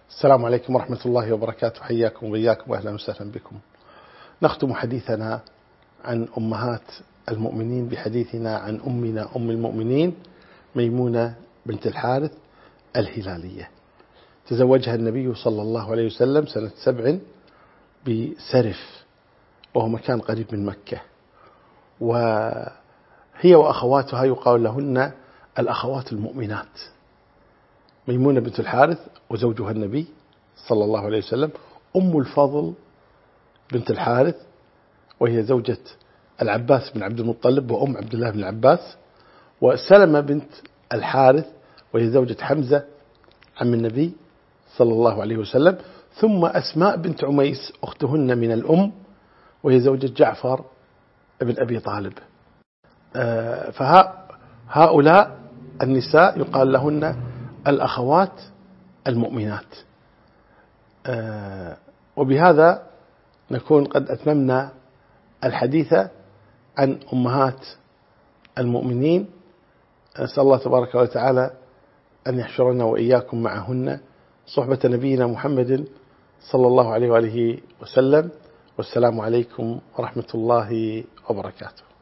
السلام عليكم ورحمة الله وبركاته. حياكم وبياكم وأهلا وسهلا بكم. نختم حديثنا عن أمهات المؤمنين بحديثنا عن أمنا أم المؤمنين ميمونة بنت الحارث الهلالية. تزوجها النبي صلى الله عليه وسلم سنة 7 بسرف، وهو مكان قريب من مكة، وهي وأخواتها يقال لهن الأخوات المؤمنات. ميمونة بنت الحارث وزوجها النبي صلى الله عليه وسلم، أم الفضل بنت الحارث وهي زوجة العباس بن عبد المطلب وأم عبد الله بن العباس، وسلمة بنت الحارث وهي زوجة حمزة عم النبي صلى الله عليه وسلم، ثم أسماء بنت عميس أختهن من الأم وهي زوجة جعفر بن أبي طالب. فهؤلاء النساء يقال لهن الأخوات المؤمنات. وبهذا نكون قد أتممنا الحديث عن أمهات المؤمنين. أسأل الله تبارك وتعالى أن يحشرنا وإياكم معهن صحبة نبينا محمد صلى الله عليه وآله وسلم. والسلام عليكم ورحمة الله وبركاته.